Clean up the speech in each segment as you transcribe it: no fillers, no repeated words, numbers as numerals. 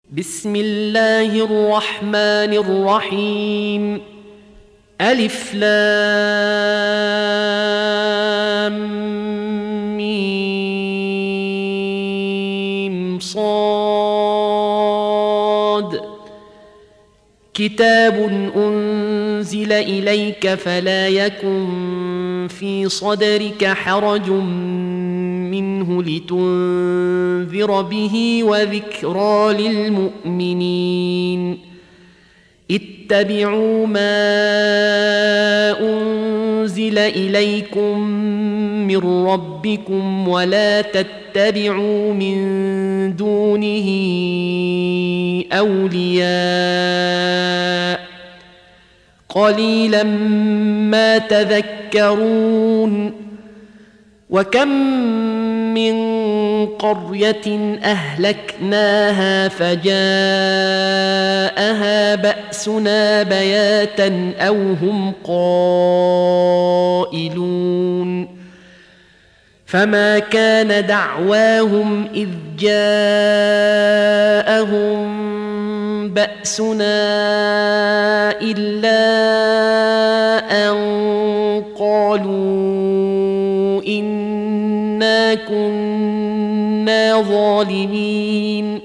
بسم الله الرحمن الرحيم. ألف لام ميم صاد. كتاب أنزل إليك فلا يكن في صدرك حرج منه لتنذر به وذكرى للمؤمنين. اتبعوا ما أنزل إليكم من ربكم ولا تتبعوا من دونه أولياء قليلا ما تذكرون. وكم من قرية أهلكناها فجاءها بأسنا بياتا أو هم قائلون. فما كان دعواهم إذ جاءهم بأسنا إلا أن قالوا إنا كنا ظالمين.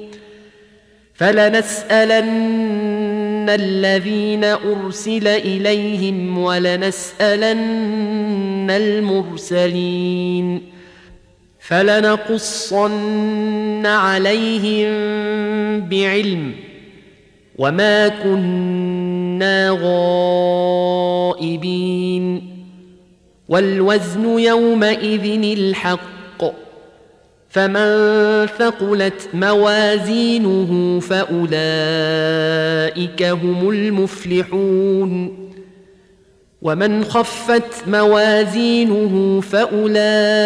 فلنسألن الذين أرسل إليهم ولنسألن المرسلين. فلنقصن عليهم بعلم وما كنا غائبين. والوزن يومئذ الحق. فمن ثقلت موازينه فأولئك هم المفلحون. ومن خفت موازينه فأولئك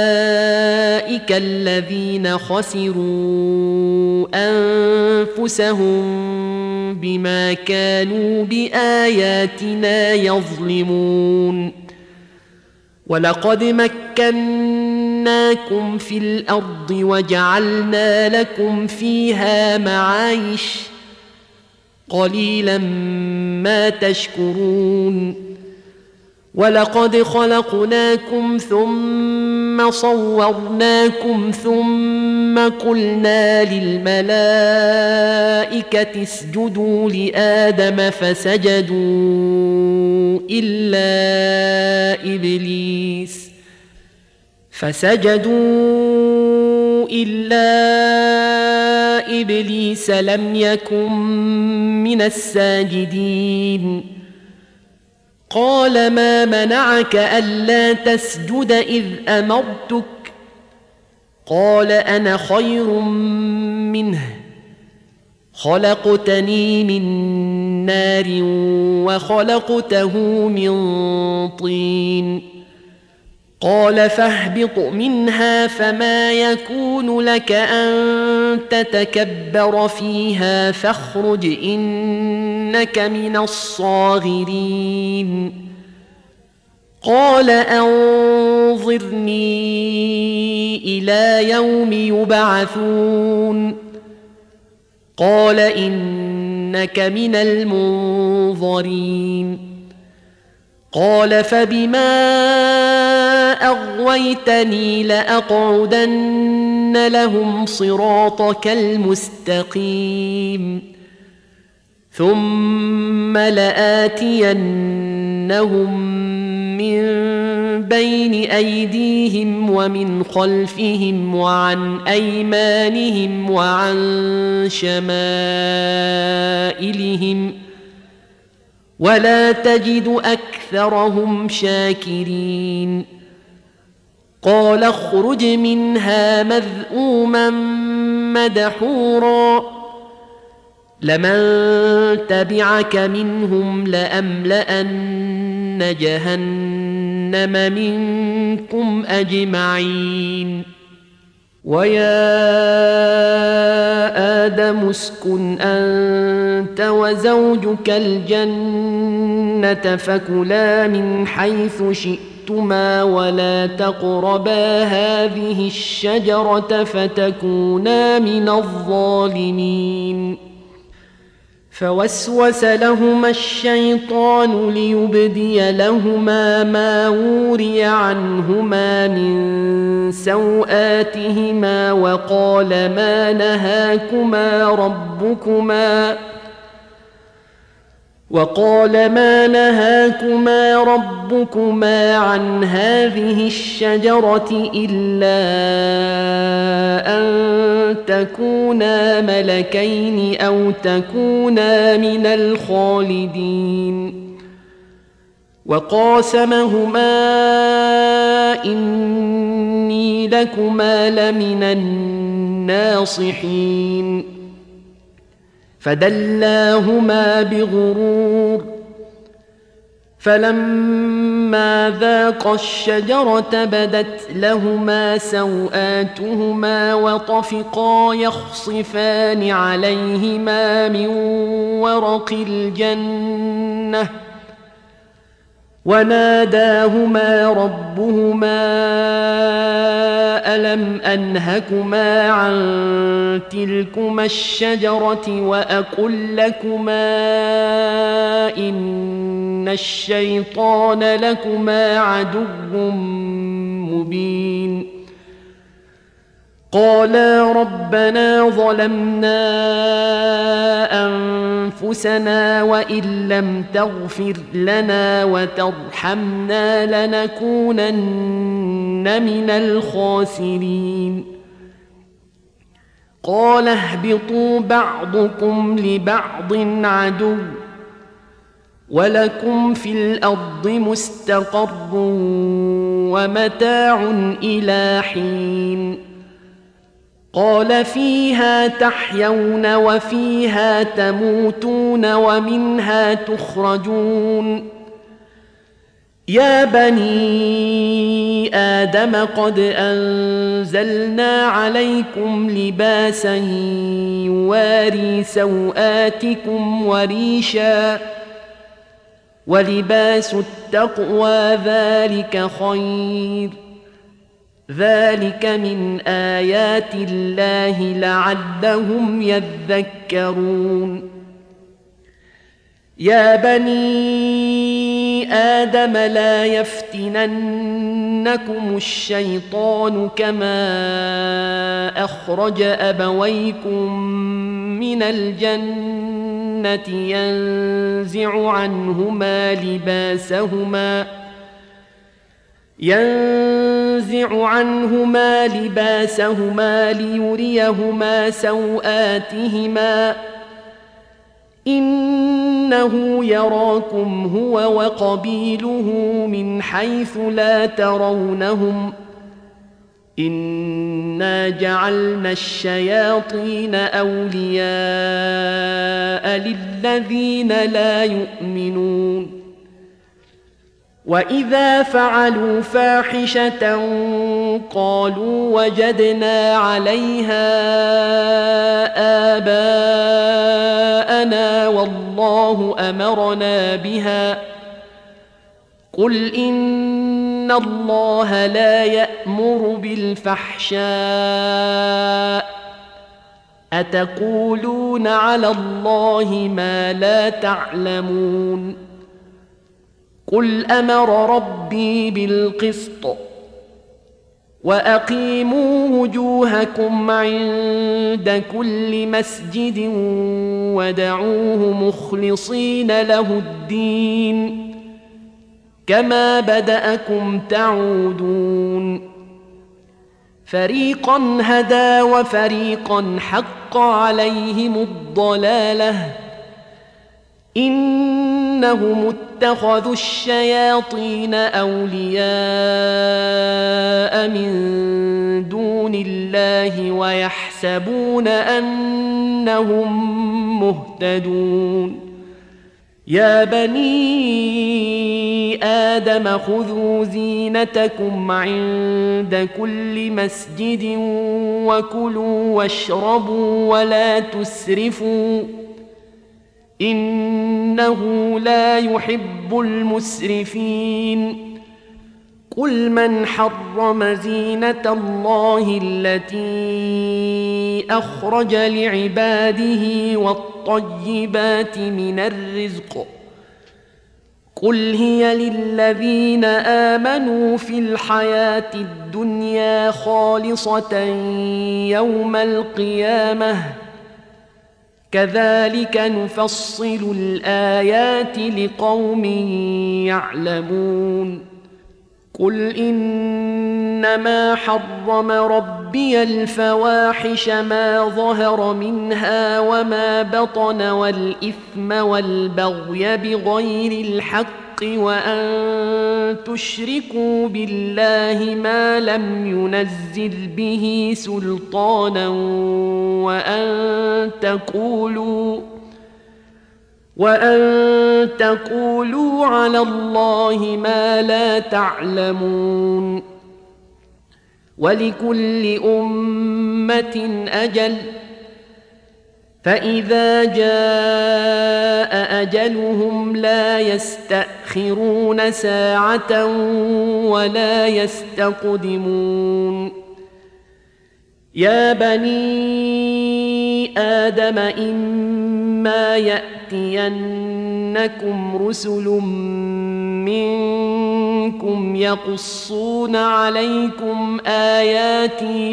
الذين خسروا أنفسهم بما كانوا بآياتنا يظلمون. ولقد مكناكم في الأرض وجعلنا لكم فيها معايش قليلا ما تشكرون. ولقد خلقناكم ثم صورناكم ثم قلنا للملائكة اسجدوا لآدم فسجدوا إلا إبليس لم يكن من الساجدين. قال ما منعك ألا تسجد إذ أمرتك؟ قال أنا خير منه خلقتني من نار وخلقته من طين. قال فاهبط منها فما يكون لك أن تتكبر فيها فاخرج إنك من الصاغرين. قال أنظرني إلى يوم يبعثون. قال إنك من المنظرين. قال فبما أغويتني لأقعدن لهم صراطك المستقيم ثم لآتينهم من بين أيديهم ومن خلفهم وعن أيمانهم وعن شمائلهم ولا تجد أكثرهم شاكرين. قال اخرج منها مذءوما مدحورا لمن تبعك منهم لأملأن جهنم منكم أجمعين. ويا آدم اسكن أنت وزوجك الجنة فكلا من حيث شئتما ولا تقربا هذه الشجرة فتكونا من الظالمين. فوسوس لهما الشيطان ليبدي لهما ما وري عنهما من سوآتهما وقال ما نهاكما ربكما عن هذه الشجرة إلا أن تكونا ملكين أو تكونا من الخالدين وقاسمهما إني لكما لمن الناصحين فدلاهما بغرور فلما ذاقا الشجرة بدت لهما سوآتهما وطفقا يخصفان عليهما من ورق الجنة وناداهما ربهما ألم أنهكما عن تلكما الشجرة وأقل لكما إن الشيطان لكما عدو مبين قالا ربنا ظلمنا أنفسنا وإن لم تغفر لنا وترحمنا لنكونن من الخاسرين قال اهبطوا بعضكم لبعض عدو ولكم في الأرض مستقر ومتاع إلى حين قال فيها تحيون وفيها تموتون ومنها تخرجون يا بني آدم قد أنزلنا عليكم لباسا يواري سوآتكم وريشا ولباس التقوى ذلك خير ذلك من آيات الله لعلهم يذكرون يا بني آدم لا يفتننكم الشيطان كما أخرج أبويكم من الجنة ينزع عنهما لباسهما ليريهما سوآتهما إنه يراكم هو وقبيله من حيث لا ترونهم إنا جعلنا الشياطين أولياء للذين لا يؤمنون وإذا فعلوا فاحشة قالوا وجدنا عليها آباءنا والله أمرنا بها قل إن الله لا يأمر بالفحشاء أتقولون على الله ما لا تعلمون قل أمر ربي بالقسط وأقيموا وجوهكم عند كل مسجد ودعوه مخلصين له الدين كما بدأكم تعودون فريقا هدى وفريقا حق عليهم الضلالة إنهم اتخذوا الشياطين أولياء من دون الله ويحسبون أنهم مهتدون يا بني آدم خذوا زينتكم عند كل مسجد وكلوا واشربوا ولا تسرفوا إنه لا يحب المسرفين قل من حرم زينة الله التي أخرج لعباده والطيبات من الرزق قل هي للذين آمنوا في الحياة الدنيا خالصة يوم القيامة كذلك نفصل الآيات لقوم يعلمون قل إنما حرم ربي الفواحش ما ظهر منها وما بطن والإثم والبغي بغير الحق وأن تشركوا بالله ما لم ينزل به سلطانا وأن تقولوا على الله ما لا تعلمون ولكل أمة أجل فإذا جاء أجلهم لا يستأخرون ساعة ولا يستقدمون يا بني آدم إما يأتينكم رسل منكم يقصون عليكم آياتي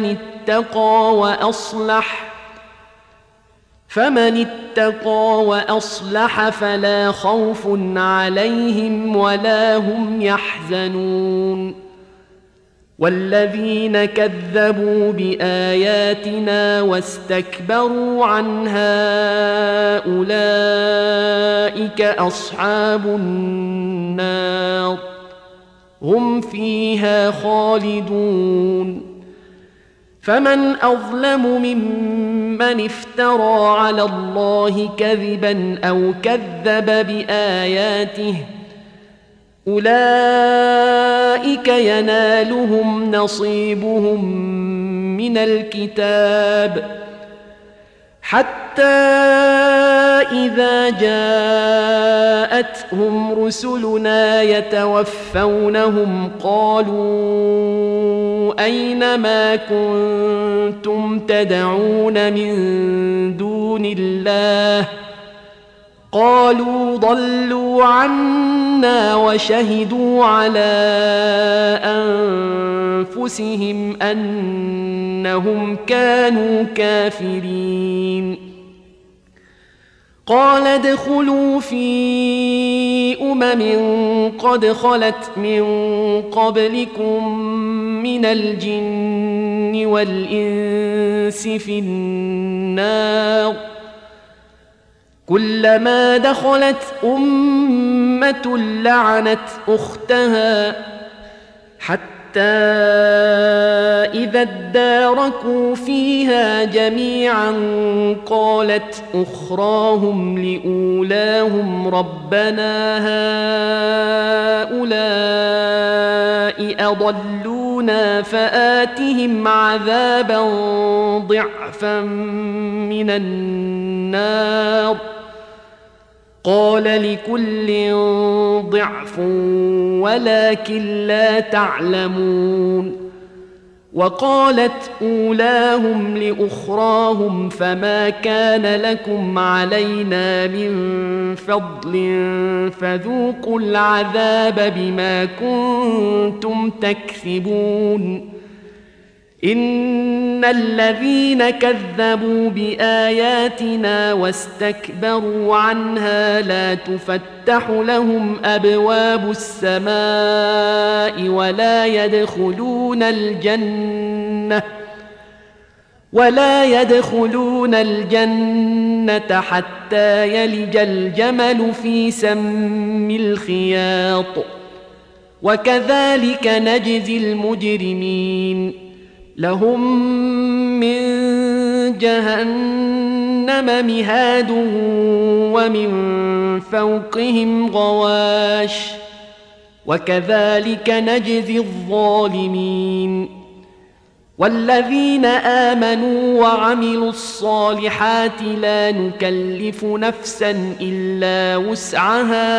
فمن اتقى وأصلح فلا خوف عليهم ولا هم يحزنون والذين كذبوا بآياتنا واستكبروا عنها أولئك أصحاب النار هم فيها خالدون فمن أظلم ممن افترى على الله كذبا أو كذب بآياته أولئك ينالهم نصيبهم من الكتاب حتى إذا جاءتهم رسلنا يتوفونهم قالوا أين ما كنتم تدعون من دون الله قالوا ضلوا عنا وشهدوا على أنفسهم أنهم كانوا كافرين قال ادخلوا في قد خلت من قبلكم من الجن والإنس في النار كلما دخلت أمة لعنت أختها حتى إذا اداركوا فيها جميعا قالت أخراهم لأولاهم ربنا هؤلاء أضلونا فآتهم عذابا ضعفا من النار قال لكل ضعف ولكن لا تعلمون وقالت أولاهم لأخراهم فما كان لكم علينا من فضل فذوقوا العذاب بما كنتم تكذبون إن الذين كذبوا بآياتنا واستكبروا عنها لا تفتح لهم أبواب السماء ولا يدخلون الجنة حتى يلج الجمل في سم الخياط وكذلك نجزي المجرمين لهم من جهنم مهاد ومن فوقهم غواش وكذلك نجزي الظالمين والذين آمنوا وعملوا الصالحات لا نكلف نفسا إلا وسعها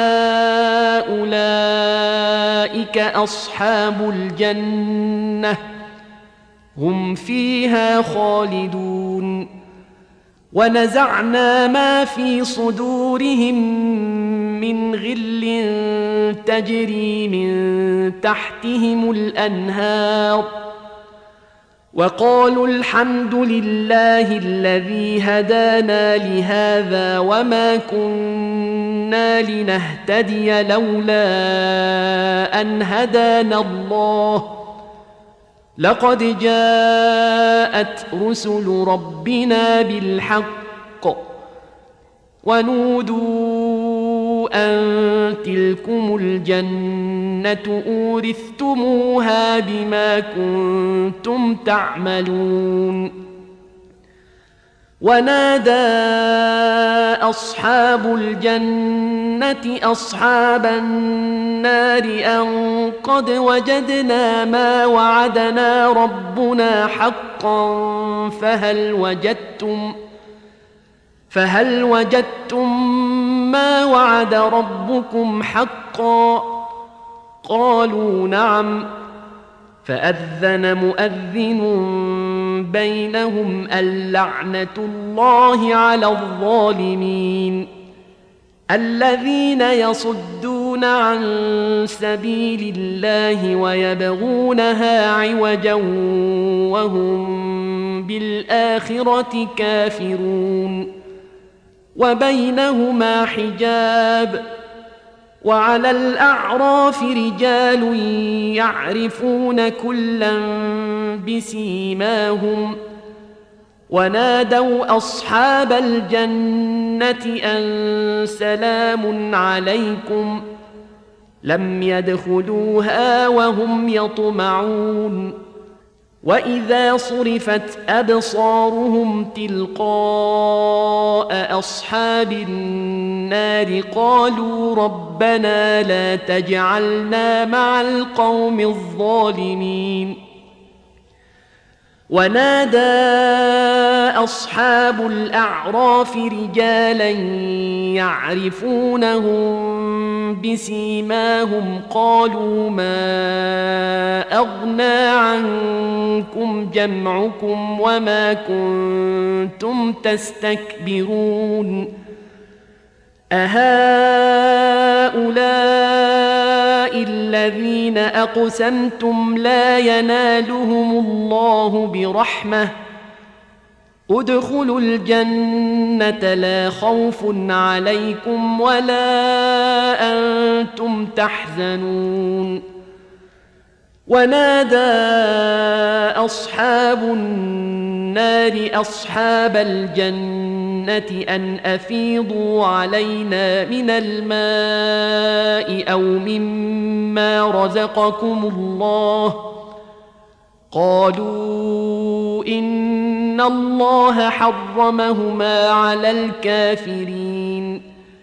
أولئك أصحاب الجنة هم فيها خالدون ونزعنا ما في صدورهم من غل تجري من تحتهم الأنهار وقالوا الحمد لله الذي هدانا لهذا وما كنا لنهتدي لولا أن هدانا الله لقد جاءت رسل ربنا بالحق ونودوا أن تلكم الجنة أورثتموها بما كنتم تعملون ونادى أصحاب الجنة أصحاب النار أن قد وجدنا ما وعدنا ربنا حقا فهل وجدتم ما وعد ربكم حقا قالوا نعم فأذن مؤذن بينهم اللعنة الله على الظالمين الذين يصدون عن سبيل الله ويبغونها عوجا وهم بالآخرة كافرون وبينهما حجاب وعلى الأعراف رجال يعرفون كلا بسيماهم ونادوا أصحاب الجنة أن سلام عليكم لم يدخلوها وهم يطمعون وإذا صرفت أبصارهم تلقاء أصحاب النار قالوا ربنا لا تجعلنا مع القوم الظالمين ونادى أصحاب الأعراف رجالا يعرفونهم بسيماهم قالوا ما أغنى عنكم جمعكم وما كنتم تستكبرون أهؤلاء الذين أقسمتم لا ينالهم الله برحمة ادخلوا الجنة لا خوف عليكم ولا أنتم تحزنون ونادى أصحاب النار أصحاب الجنة أن أفيضوا علينا من الماء أو مما رزقكم الله قالوا إن الله حرمهما على الكافرين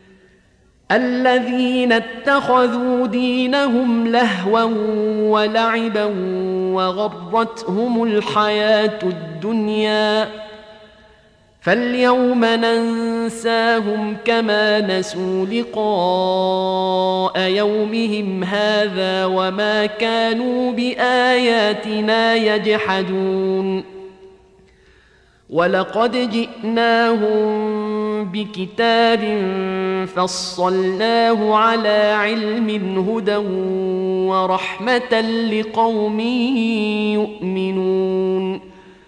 الذين اتخذوا دينهم لهوا ولعبا وغرتهم الحياة الدنيا فاليوم ننساهم كما نسوا لقاء يومهم هذا وما كانوا بآياتنا يجحدون ولقد جئناهم بكتاب فصلناه على علم هدى ورحمة لقوم يؤمنون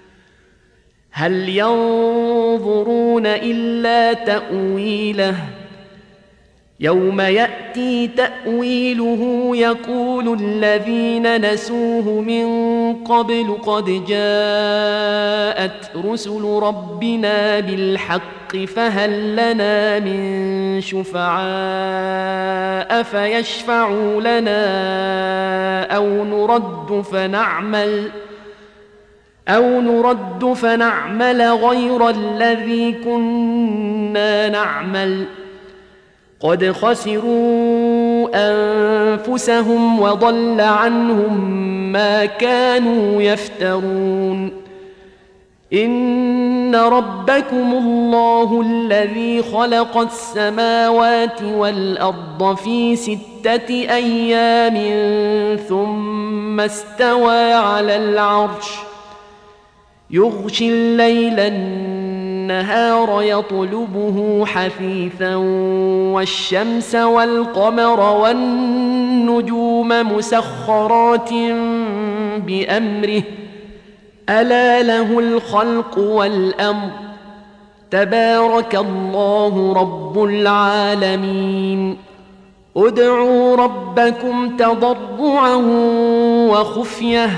هل ينظرون إلا تأويله يوم يأتي تأويله يقول الذين نسوه من قبل قد جاءت رسل ربنا بالحق فهل لنا من شفعاء فيشفعوا لنا أو نرد فنعمل غير الذي كنا نعمل قد خسروا أنفسهم وضل عنهم ما كانوا يفترون إن ربكم الله الذي خلق السماوات والأرض في 6 أيام ثم استوى على العرش يغشي الليل النهار يطلبه حثيثا والشمس والقمر والنجوم مسخرات بأمره ألا له الخلق والأمر تبارك الله رب العالمين ادعوا ربكم تضرعا وخفية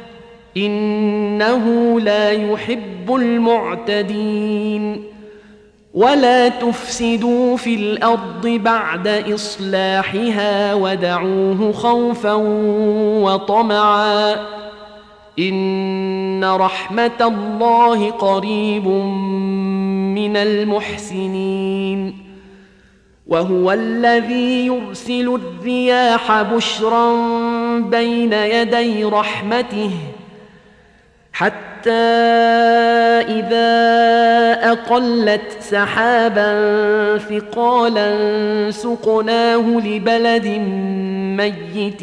إنه لا يحب المعتدين ولا تفسدوا في الأرض بعد إصلاحها ودعوه خوفا وطمعا إن رحمة الله قريب من المحسنين وهو الذي يرسل الرياح بشرا بين يدي رحمته حتى إذا أقلت سحابا ثقالا سقناه لبلد ميت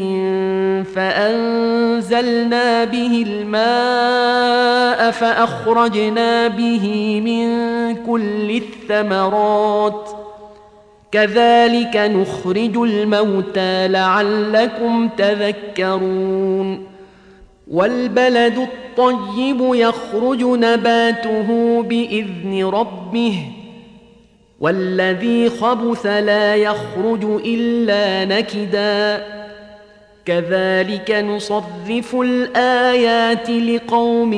فأنزلنا به الماء فأخرجنا به من كل الثمرات كذلك نخرج الموتى لعلكم تذكرون والبلد الطيب يخرج نباته بإذن ربه والذي خبث لا يخرج إلا نكدا كذلك نصرف الآيات لقوم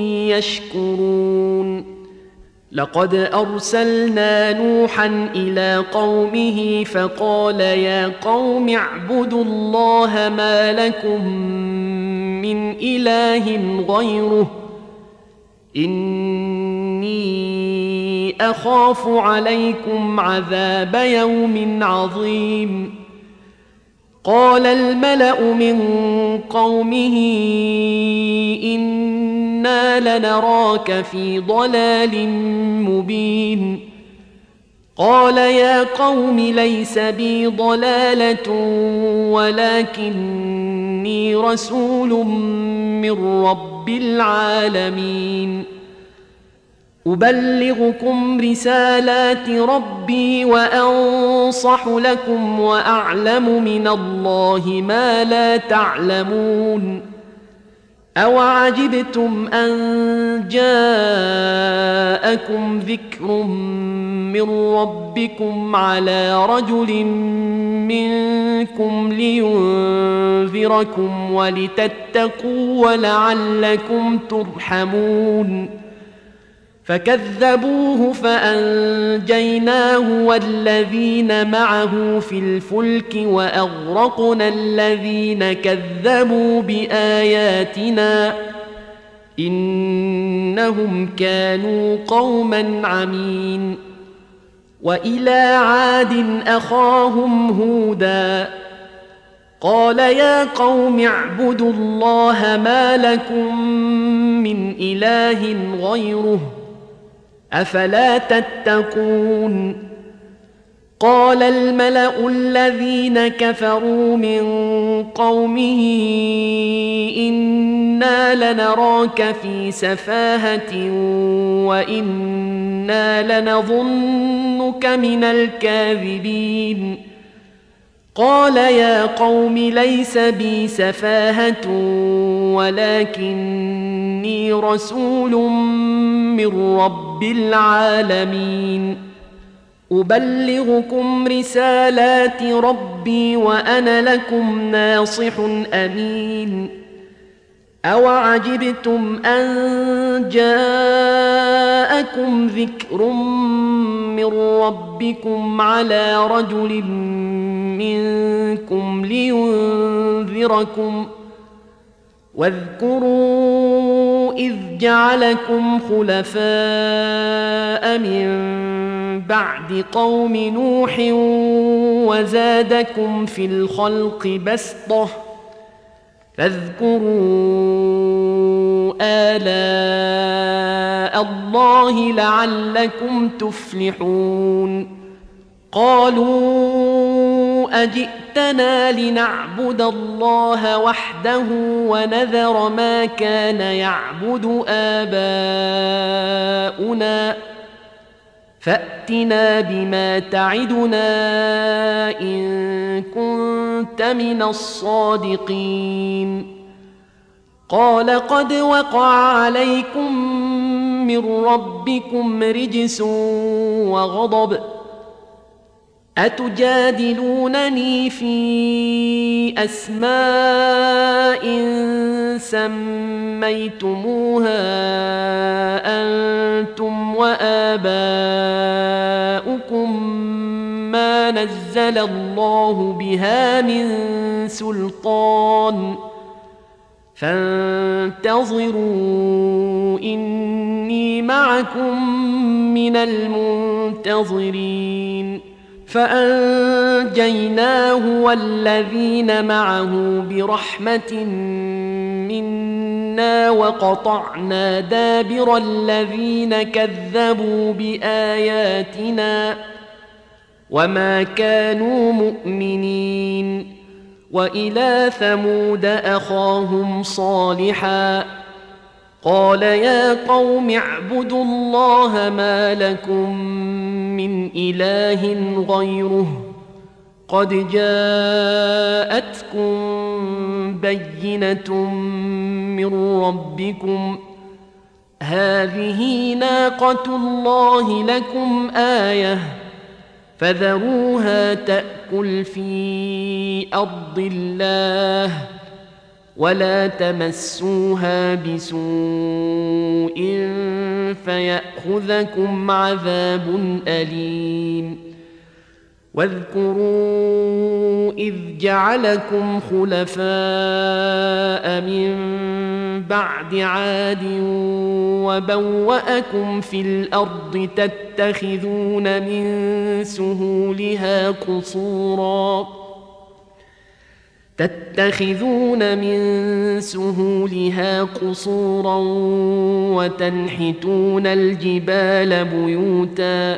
يشكرون لقد أرسلنا نوحا إلى قومه فقال يا قوم اعبدوا الله ما لكم من إله غيره إني أخاف عليكم عذاب يوم عظيم قال الملأ من قومه إنا لنراك في ضلال مبين قال يا قوم ليس بي ضلالة ولكني رسول من رب العالمين أبلغكم رسالات ربي وأنصح لكم وأعلم من الله ما لا تعلمون أوعجبتم أن جاءكم ذكر من ربكم على رجل منكم لينذركم ولتتقوا ولعلكم ترحمون فكذبوه فأنجيناه والذين معه في الفلك وأغرقنا الذين كذبوا بآياتنا إنهم كانوا قوما عمين وإلى عاد أخاهم هودا قال يا قوم اعبدوا الله ما لكم من إله غيره أفلا تتقون قال الملأ الذين كفروا من قومه إنا لنراك في سفاهة وإنا لنظنك من الكاذبين قال يا قوم ليس بي سفاهة ولكني رسول من رب العالمين أبلغكم رسالات ربي وأنا لكم ناصح أمين أوعجبتم أن جاءكم ذكر من ربكم على رجل منكم لينذركم واذكروا إذ جعلكم خلفاء من بعد قوم نوح وزادكم في الخلق بسطة فاذكروا آلاء الله لعلكم تفلحون قالوا أجئتنا لنعبد الله وحده ونذر ما كان يعبد آباؤنا فأتنا بما تعدنا إن كنت من الصادقين قال قد وقع عليكم من ربكم رجس وغضب أتجادلونني في أسماء سميتموها أنتم وآباؤكم ما نزل الله بها من سلطان فانتظروا إني معكم من المنتظرين فأنجيناه والذين معه برحمة منا وقطعنا دابر الذين كذبوا بآياتنا وما كانوا مؤمنين وإلى ثمود أخاهم صالحا قال يا قوم اعبدوا الله ما لكم من إله غيره قد جاءتكم بينة من ربكم هذه ناقة الله لكم آية فذروها تأكل في أرض الله ولا تمسوها بسوء فيأخذكم عذاب أليم واذكروا إذ جعلكم خلفاء من بعد عاد وبوأكم في الأرض تتخذون من سهولها قصورا وتنحتون الجبال بيوتا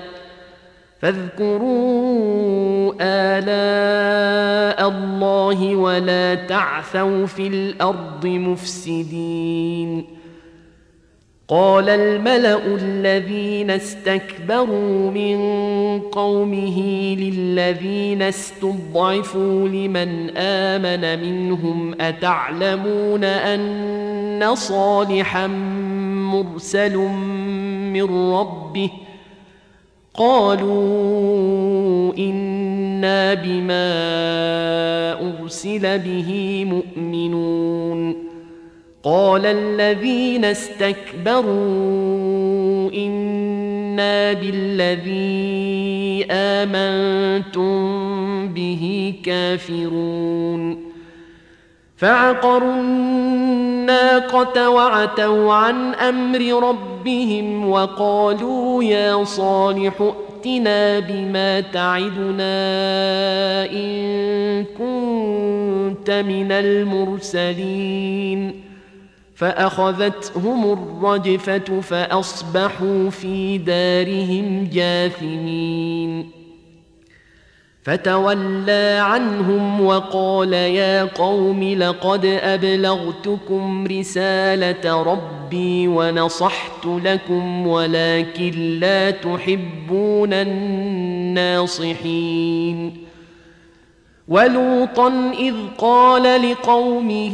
فاذكروا آلاء الله ولا تعثوا في الأرض مفسدين قال الملأ الذين استكبروا من قومه للذين استضعفوا لمن آمن منهم أتعلمون أن صالحا مرسل من ربه قالوا إنا بما أرسل به مؤمنون قال الذين استكبروا إنا بالذي آمنتم به كافرون فعقروا الناقة وعتوا عن أمر ربهم وقالوا يا صالح ائتنا بما تعدنا إن كنت من المرسلين فأخذتهم الرجفة فأصبحوا في دارهم جاثمين فتولى عنهم وقال يا قوم لقد أبلغتكم رسالة ربي ونصحت لكم ولكن لا تحبون الناصحين ولوطا إذ قال لقومه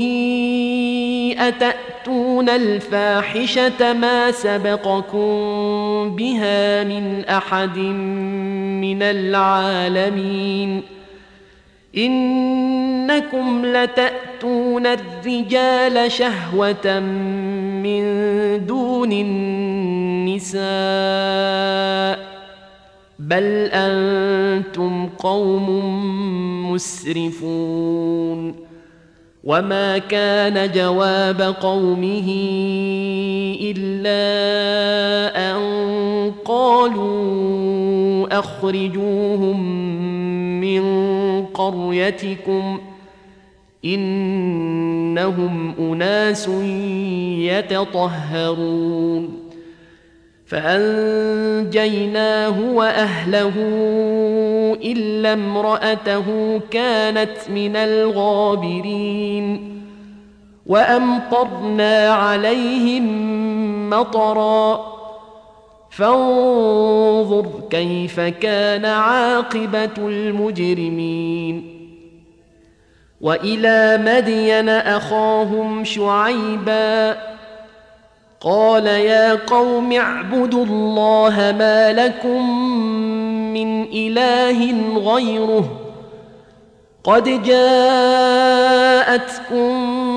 أتأتون الفاحشة ما سبقكم بها من أحد من العالمين إنكم لتأتون الرجال شهوة من دون النساء بل أنتم قوم مسرفون وما كان جواب قومه إلا أن قالوا أخرجوهم من قريتكم إنهم أناس يتطهرون فأنجيناه وأهله إلا امرأته كانت من الغابرين وأمطرنا عليهم مطرا فانظر كيف كان عاقبة المجرمين وإلى مدين أخاهم شعيبا قال يا قوم اعبدوا الله ما لكم من إله غيره قد جاءتكم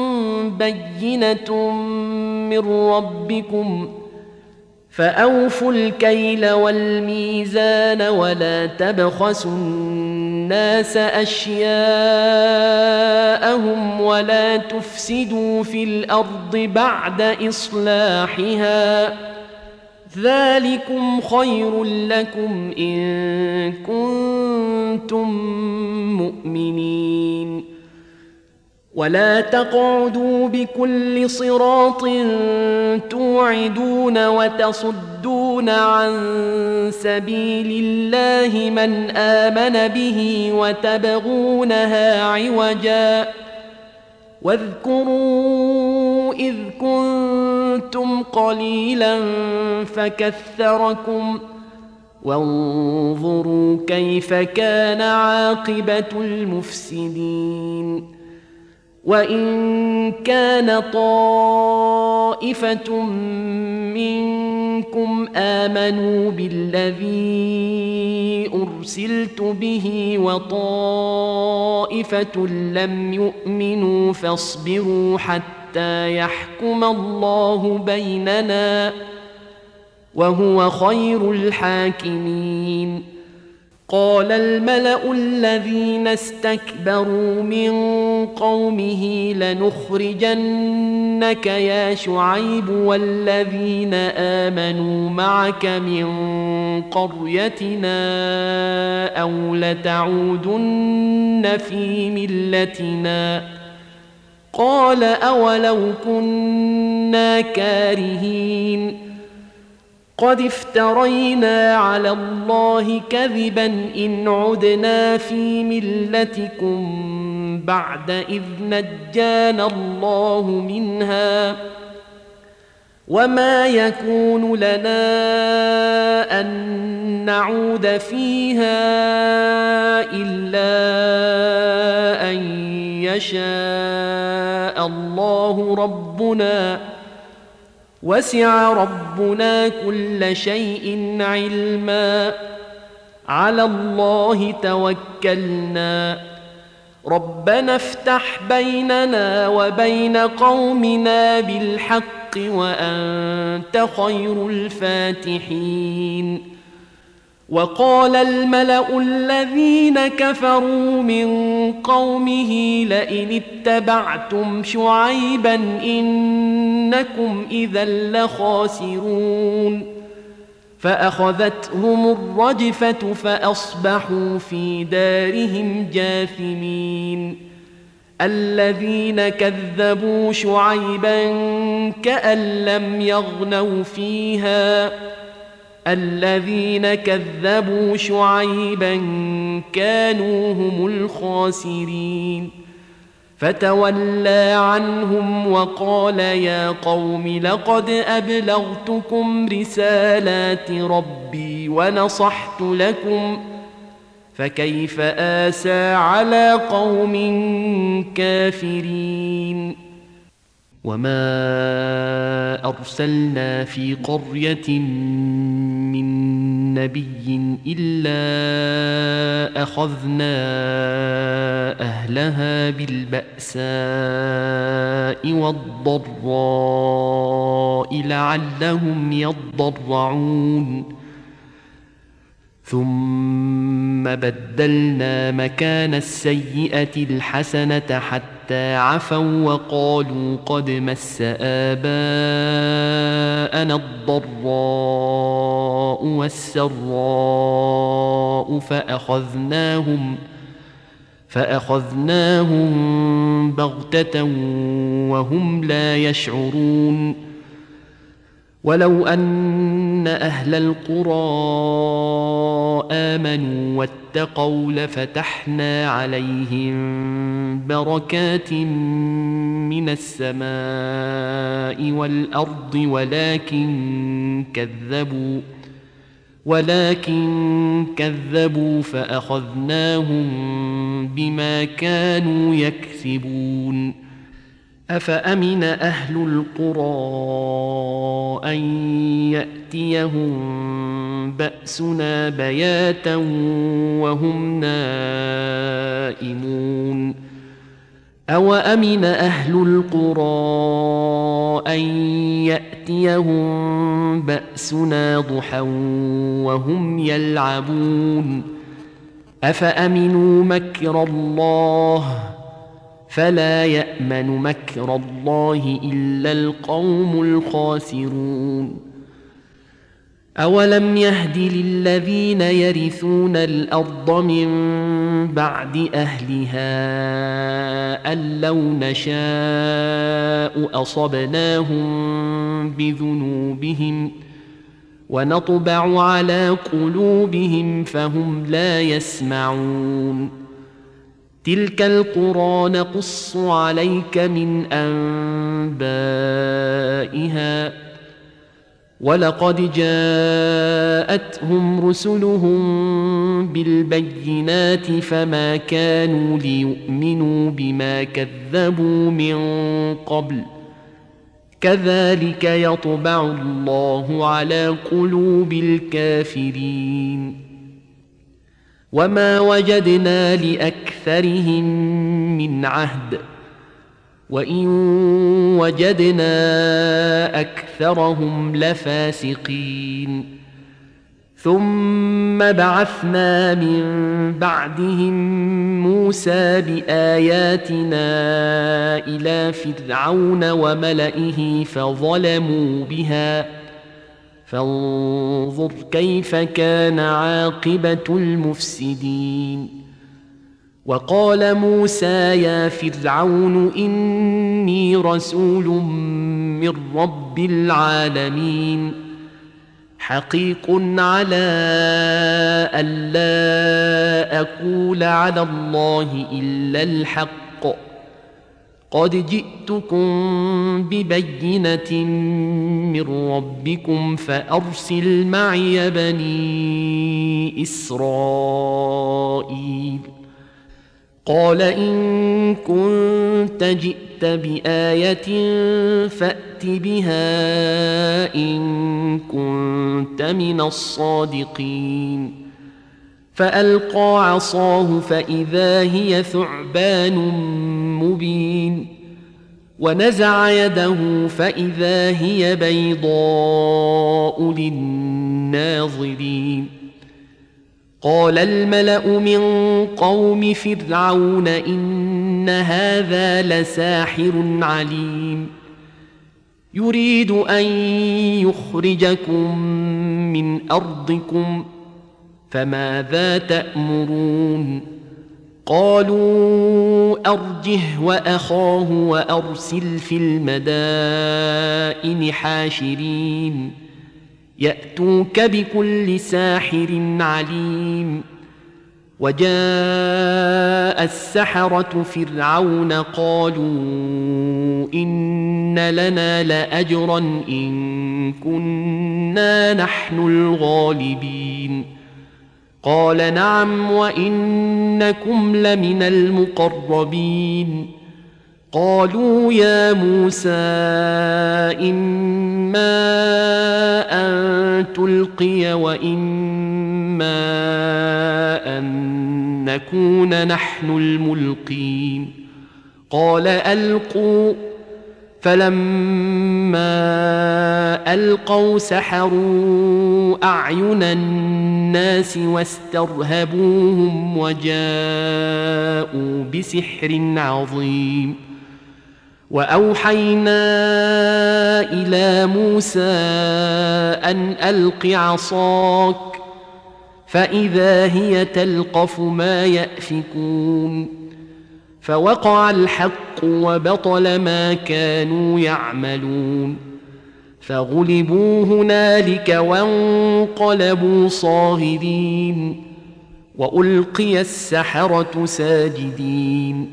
بينة من ربكم فأوفوا الكيل والميزان ولا تبخسوا الناس أشياءهم ولا تفسدوا في الأرض بعد إصلاحها ذلكم خير لكم إن كنتم مؤمنين ولا تقعدوا بكل صراط توعدون وتصدون عن سبيل الله من آمن به وتبغونها عوجا واذكروا إذ كنتم قليلا فكثركم وانظروا كيف كان عاقبة المفسدين وإن كان طائفة منكم آمنوا بالذي أرسلت به وطائفة لم يؤمنوا فاصبروا حتى يحكم الله بيننا وهو خير الحاكمين قال الملأ الذين استكبروا من قومه لنخرجنك يا شعيب والذين آمنوا معك من قريتنا أو لتعودن في ملتنا قال أولو كنا كارهين قد افترينا على الله كذبا إن عدنا في ملتكم بعد إذ نجانا الله منها وما يكون لنا أن نعود فيها إلا أن يشاء الله ربنا وسع ربنا كل شيء علما على الله توكلنا ربنا افتح بيننا وبين قومنا بالحق وأنت خير الفاتحين وقال الملأ الذين كفروا من قومه لئن اتبعتم شعيبا إنكم إذا لخاسرون فأخذتهم الرجفة فأصبحوا في دارهم جاثمين الذين كذبوا شعيبا كأن لم يغنوا فيها الذين كذبوا شعيبا كانوا هم الخاسرين فتولى عنهم وقال يا قوم لقد أبلغتكم رسالات ربي ونصحت لكم فكيف آسى على قوم كافرين وما أرسلنا في قرية من نبي إلا أخذنا أهلها بالبأساء والضراء لعلهم يضرعون ثم بدلنا مكان السيئة الحسنة حتى عفوا وقالوا قد مس آباءنا الضراء والسراء فأخذناهم بغتة وهم لا يشعرون ولو أن أهل القرى آمنوا واتقوا لفتحنا عليهم بركات من السماء والأرض ولكن كذبوا فأخذناهم بما كانوا يكسبون أفأمن أهل القرى أن يأتيهم بأسنا بياتا وهم نائمون أوأمن أهل القرى أن يأتيهم بأسنا ضحى وهم يلعبون أفأمنوا مكر الله فلا يأمن مكر الله إلا القوم الخاسرون أولم يهد للذين يرثون الأرض من بعد أهلها أن لو نشاء أصبناهم بذنوبهم ونطبع على قلوبهم فهم لا يسمعون تلك القرى نقص عليك من أنبائها ولقد جاءتهم رسلهم بالبينات فما كانوا ليؤمنوا بما كذبوا من قبل كذلك يطبع الله على قلوب الكافرين وما وجدنا لأكثرهم من عهد وإن وجدنا أكثرهم لفاسقين ثم بعثنا من بعدهم موسى بآياتنا إلى فرعون وملئه فظلموا بها فانظر كيف كان عاقبة المفسدين وقال موسى يا فرعون إني رسول من رب العالمين حقيق على ألا أقول على الله إلا الحق قد جئتكم ببينة من ربكم فأرسل معي بني إسرائيل قال إن كنت جئت بآية فأت بها إن كنت من الصادقين فألقى عصاه فإذا هي ثعبان مبين ونزع يده فإذا هي بيضاء للناظرين قال الملأ من قوم فرعون إن هذا لساحر عليم يريد أن يخرجكم من أرضكم فماذا تأمرون قالوا أرجه وأخاه وأرسل في المدائن حاشرين يأتوك بكل ساحر عليم وجاء السحرة فرعون قالوا إن لنا لأجرا إن كنا نحن الغالبين قال نعم وإنكم لمن المقربين قالوا يا موسى إما أن تلقي وإما أن نكون نحن الملقين قال ألقوا فلما ألقوا سحروا أعين الناس واسترهبوهم وجاءوا بسحر عظيم وأوحينا إلى موسى أن ألق عصاك فإذا هي تلقف ما يأفكون فوقع الحق وبطل ما كانوا يعملون فغلبوا هنالك وانقلبوا صاغرين وألقي السحرة ساجدين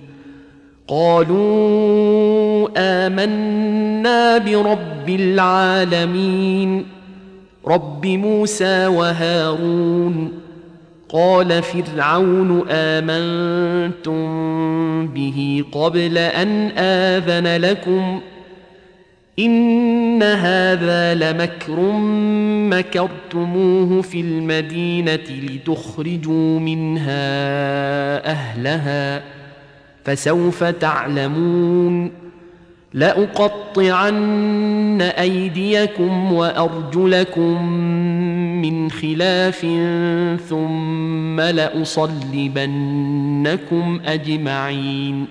قالوا آمنا برب العالمين رب موسى وهارون قال فرعون آمنتم به قبل أن آذن لكم إن هذا لمكر مكرتموه في المدينة لتخرجوا منها أهلها فسوف تعلمون لأقطعن أيديكم وأرجلكم من خلاف ثم لأصلبنكم أجمعين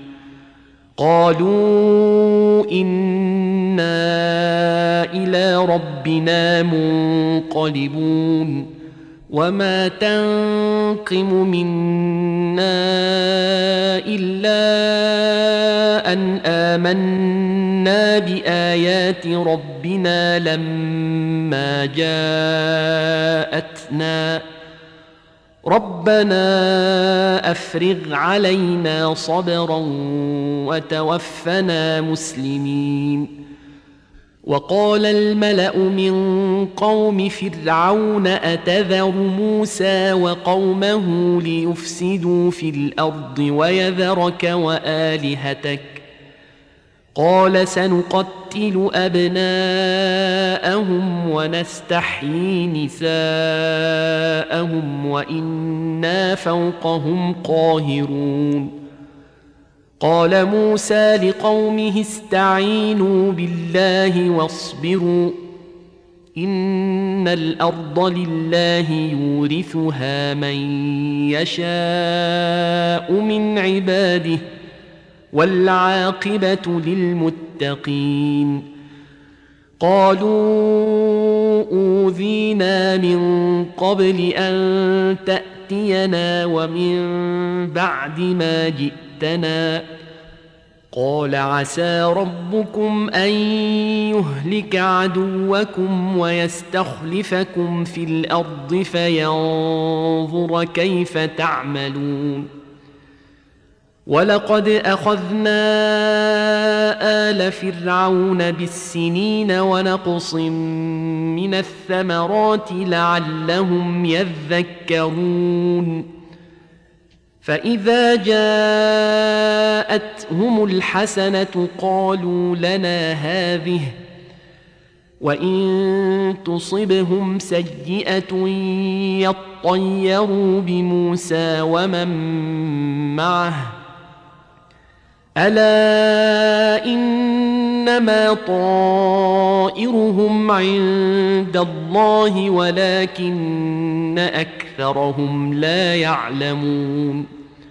قالوا إنا إلى ربنا منقلبون وما تنقم منا إلا أن آمنا بآيات ربنا لما جاءتنا ربنا أفرغ علينا صبرا وتوفنا مسلمين وقال الملأ من قوم فرعون أتذر موسى وقومه ليفسدوا في الأرض ويذرك وآلهتك قال سنقتل أبناءهم ونستحيي نساءهم وإنا فوقهم قاهرون قال موسى لقومه استعينوا بالله واصبروا إن الأرض لله يورثها من يشاء من عباده والعاقبة للمتقين قالوا أوذينا من قبل أن تأتينا ومن بعد ما جئتنا قال عسى ربكم أن يهلك عدوكم ويستخلفكم في الأرض فينظر كيف تعملون ولقد أخذنا آل فرعون بالسنين ونقص من الثمرات لعلهم يذكرون فإذا جاءتهم الحسنة قالوا لنا هذه وإن تصبهم سيئة يطيروا بموسى ومن معه ألا إنما طائرهم عند الله ولكن أكثرهم لا يعلمون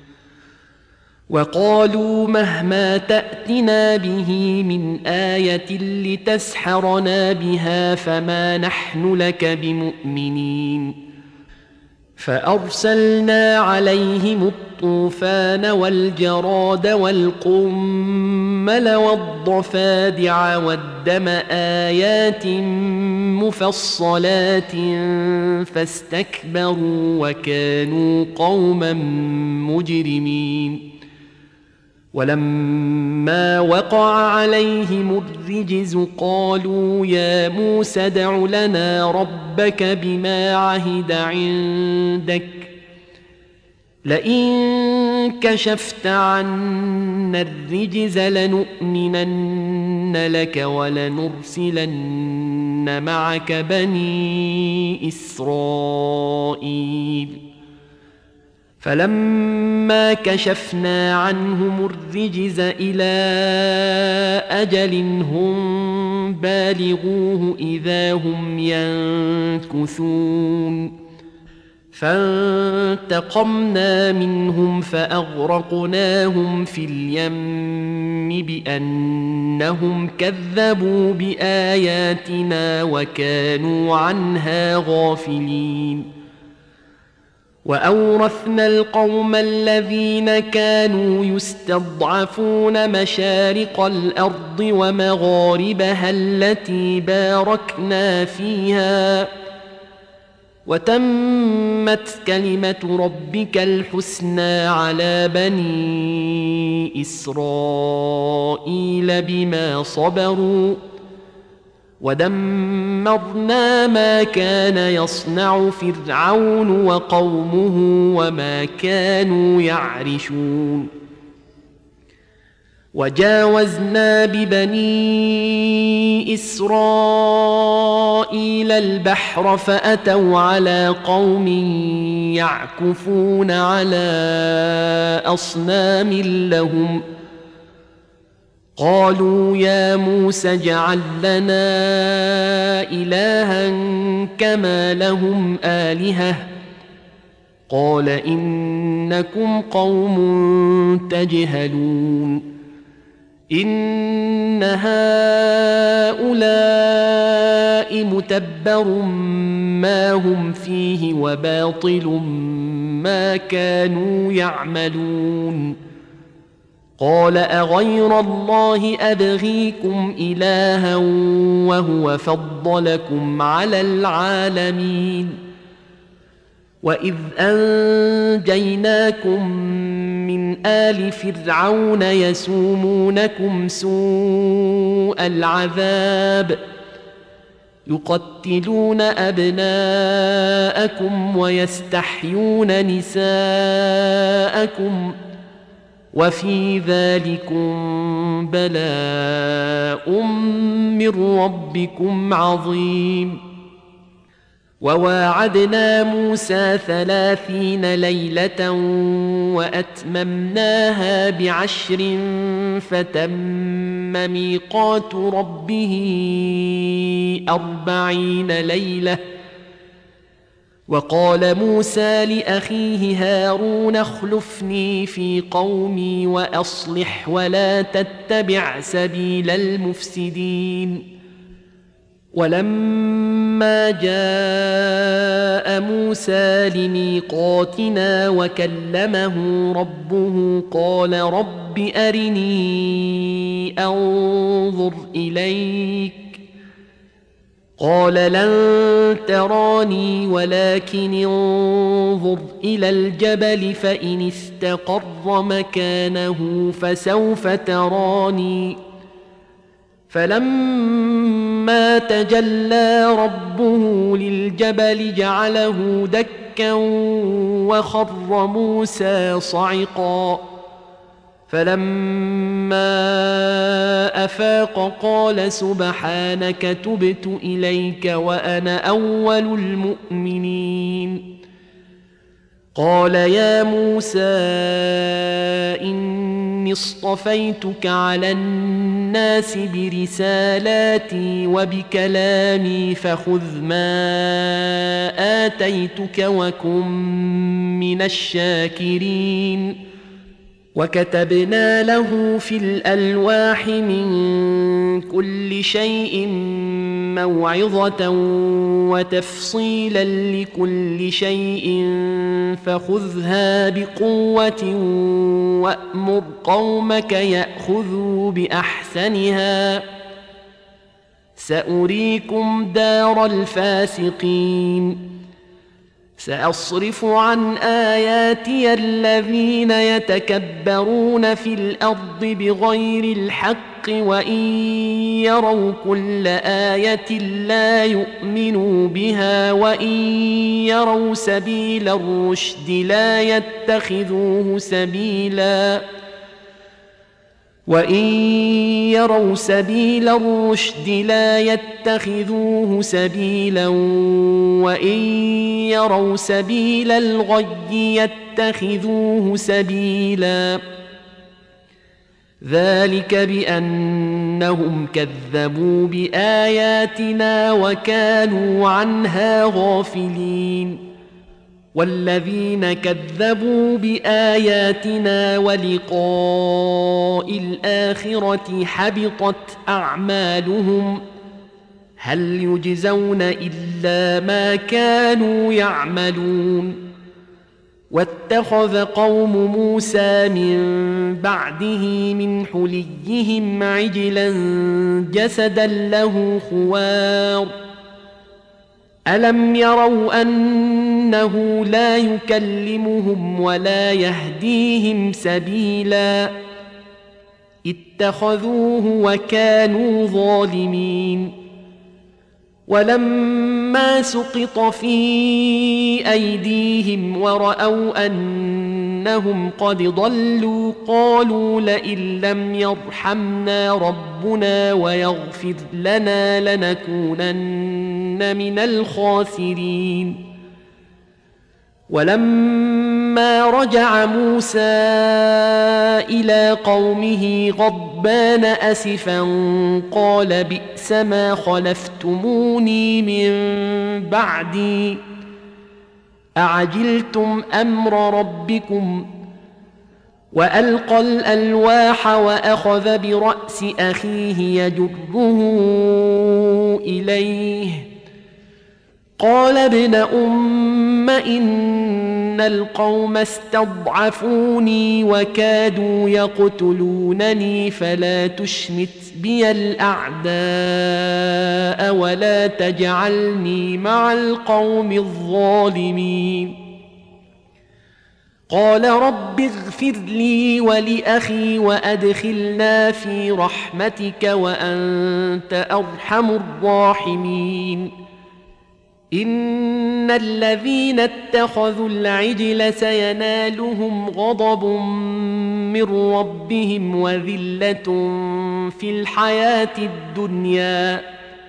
وقالوا مهما تأتنا به من آية لتسحرنا بها فما نحن لك بمؤمنين فأرسلنا عليهم الطوفان والجراد والقمل والضفادع والدم آيات مفصلات فاستكبروا وكانوا قوما مجرمين ولما وقع عليهم الرجز قالوا يا موسى ادع لنا ربك بما عهد عندك لئن كشفت عنا الرجز لنؤمنن لك ولنرسلن معك بني إسرائيل فلما كشفنا عنهم الرجز إلى أجل هم بالغوه إذا هم ينكثون فانتقمنا منهم فأغرقناهم في اليم بأنهم كذبوا بآياتنا وكانوا عنها غافلين وأورثنا القوم الذين كانوا يستضعفون مشارق الأرض ومغاربها التي باركنا فيها وتمت كلمة ربك الحسنى على بني إسرائيل بما صبروا ودمرنا ما كان يصنع فرعون وقومه وما كانوا يعرشون وجاوزنا ببني إسرائيل البحر فأتوا على قوم يعكفون على أصنام لهم قالوا يا موسى اجعل لنا إلها كما لهم آلهة قال إنكم قوم تجهلون إن هؤلاء متبر ما هم فيه وباطل ما كانوا يعملون قال أغير الله أبغيكم إلها وهو فضلكم على العالمين وإذ أنجيناكم من آل فرعون يسومونكم سوء العذاب يقتلون أبناءكم ويستحيون نساءكم وفي ذلكم بلاء من ربكم عظيم وواعدنا موسى 30 ليلة وأتممناها ب10 فتم ميقات ربه 40 ليلة وقال موسى لأخيه هارون اخلفني في قومي وأصلح ولا تتبع سبيل المفسدين ولما جاء موسى لميقاتنا وكلمه ربه قال رب أرني أنظر إليك قال لن تراني ولكن انظر إلى الجبل فإن استقر مكانه فسوف تراني فلما تجلى ربه للجبل جعله دكا وخر موسى صعقا فلما أفاق قال سبحانك تبت إليك وأنا أول المؤمنين قال يا موسى إني اصطفيتك على الناس برسالاتي وبكلامي فخذ ما آتيتك وكن من الشاكرين وكتبنا له في الألواح من كل شيء موعظة وتفصيلا لكل شيء فخذها بقوة وأمر قومك يأخذوا بأحسنها سأريكم دار الفاسقين سأصرف عن آياتي الذين يتكبرون في الأرض بغير الحق وإن يروا كل آية لا يؤمنوا بها وإن يروا سبيل الرشد لا يتخذوه سبيلا وإن يروا سبيل الرشد لا يتخذوه سبيلا وإن يروا سبيل الغي يتخذوه سبيلا ذلك بأنهم كذبوا بآياتنا وكانوا عنها غافلين والذين كذبوا بآياتنا ولقاء الآخرة حبطت أعمالهم هل يجزون إلا ما كانوا يعملون واتخذ قوم موسى من بعده من حليهم عجلا جسدا له خوار ألم يروا أنه لا يكلمهم ولا يهديهم سبيلا اتخذوه وكانوا ظالمين ولما سقط في أيديهم ورأوا أنهم قد ضلوا قالوا لئن لم يرحمنا ربنا ويغفر لنا لنكونن من الخاسرين ولما رجع موسى إلى قومه غضبان أسفا قال بئس ما خلفتموني من بعدي أعجلتم أمر ربكم وألقى الألواح وأخذ برأس أخيه يجره إليه قال ابن أم إن القوم استضعفوني وكادوا يقتلونني فلا تشمت بي الأعداء ولا تجعلني مع القوم الظالمين قال رب اغفر لي ولأخي وأدخلنا في رحمتك وأنت أرحم الراحمين إن الذين اتخذوا العجل سينالهم غضب من ربهم وذلة في الحياة الدنيا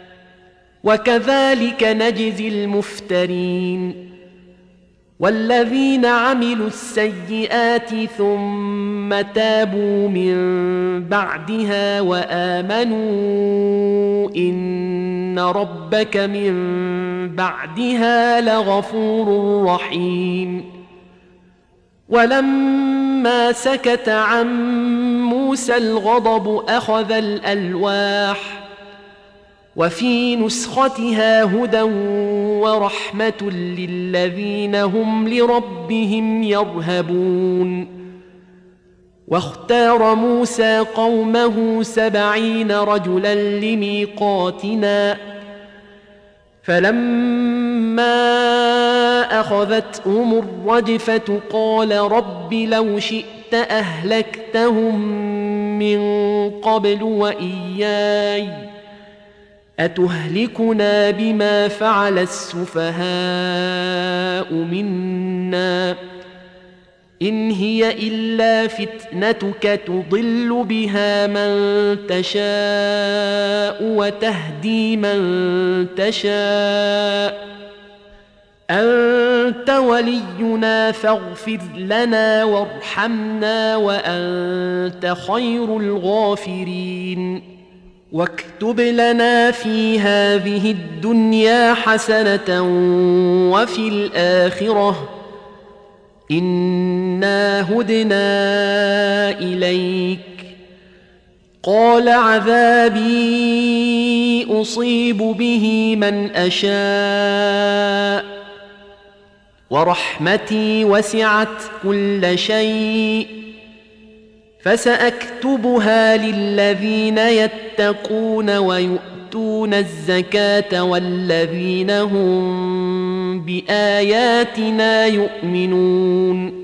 وكذلك نجزي المفترين والذين عملوا السيئات ثم تابوا من بعدها وآمنوا إن ربك من بعدها لغفور رحيم ولما سكت عن موسى الغضب أخذ الألواح وفي نسختها هدى ورحمة للذين هم لربهم يرهبون واختار موسى قومه 70 رجلا لميقاتنا فلما أخذتهم الرجفة قال رب لو شئت أهلكتهم من قبل وإياي أتهلكنا بما فعل السفهاء منا إن هي إلا فتنتك تضل بها من تشاء وتهدي من تشاء أنت ولينا فاغفر لنا وارحمنا وأنت خير الغافرين واكتب لنا في هذه الدنيا حسنة وفي الآخرة إنا هدنا إليك قال عذابي أصيب به من أشاء ورحمتي وسعت كل شيء فسأكتبها للذين يتقون ويؤتون الزكاة والذين هم بآياتنا يؤمنون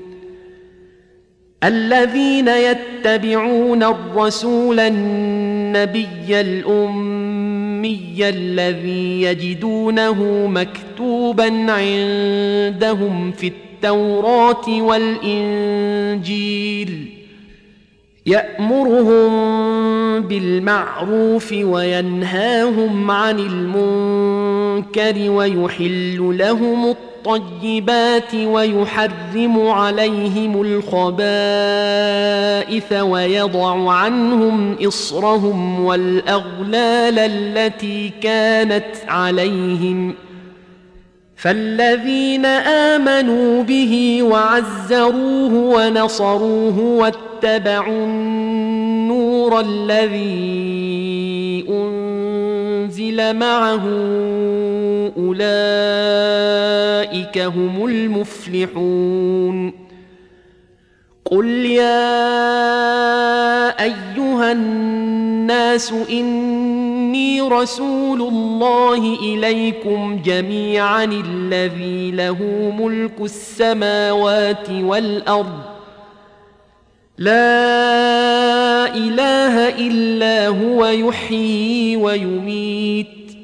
الذين يتبعون الرسول النبي الأمي الذي يجدونه مكتوبا عندهم في التوراة والإنجيل يأمرهم بالمعروف وينهاهم عن المنكر ويحل لهم الطيبات ويحرم عليهم الخبائث ويضع عنهم إصرهم والأغلال التي كانت عليهم فالذين آمنوا به وعزروه ونصروه واتبعوا النور الذي أنزل أنزل معه أولئك هم المفلحون قل يا أيها الناس إني رسول الله إليكم جميعا الذي له ملك السماوات والأرض لا إله إلا هو يحيي ويميت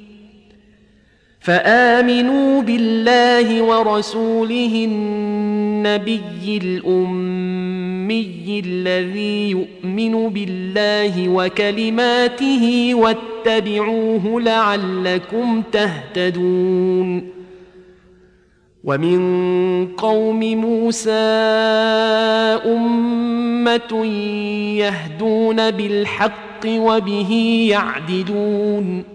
فآمنوا بالله ورسوله النبي الأمي الذي يؤمن بالله وكلماته واتبعوه لعلكم تهتدون ومن قوم موسى أمة يهدون بالحق وبه يعدلون